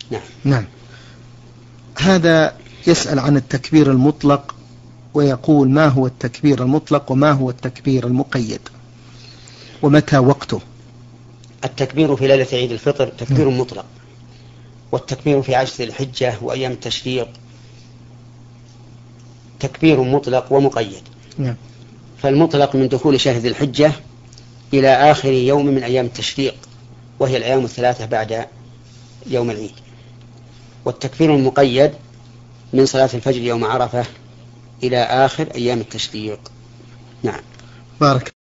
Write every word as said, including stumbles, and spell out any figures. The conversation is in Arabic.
نعم. نعم. هذا يسأل عن التكبير المطلق ويقول: ما هو التكبير المطلق وما هو التكبير المقيد ومتى وقته؟ التكبير في ليلة عيد الفطر تكبير م. مطلق، والتكبير في عشر الحجة وأيام التشريق تكبير مطلق ومقيد. م. فالمطلق من دخول شهر ذي الحجة إلى آخر يوم من أيام التشريق، وهي الأيام الثلاثة بعد يوم العيد. والتكبير المقيد من صلاة الفجر يوم عرفة إلى آخر أيام التشريق. نعم. بارك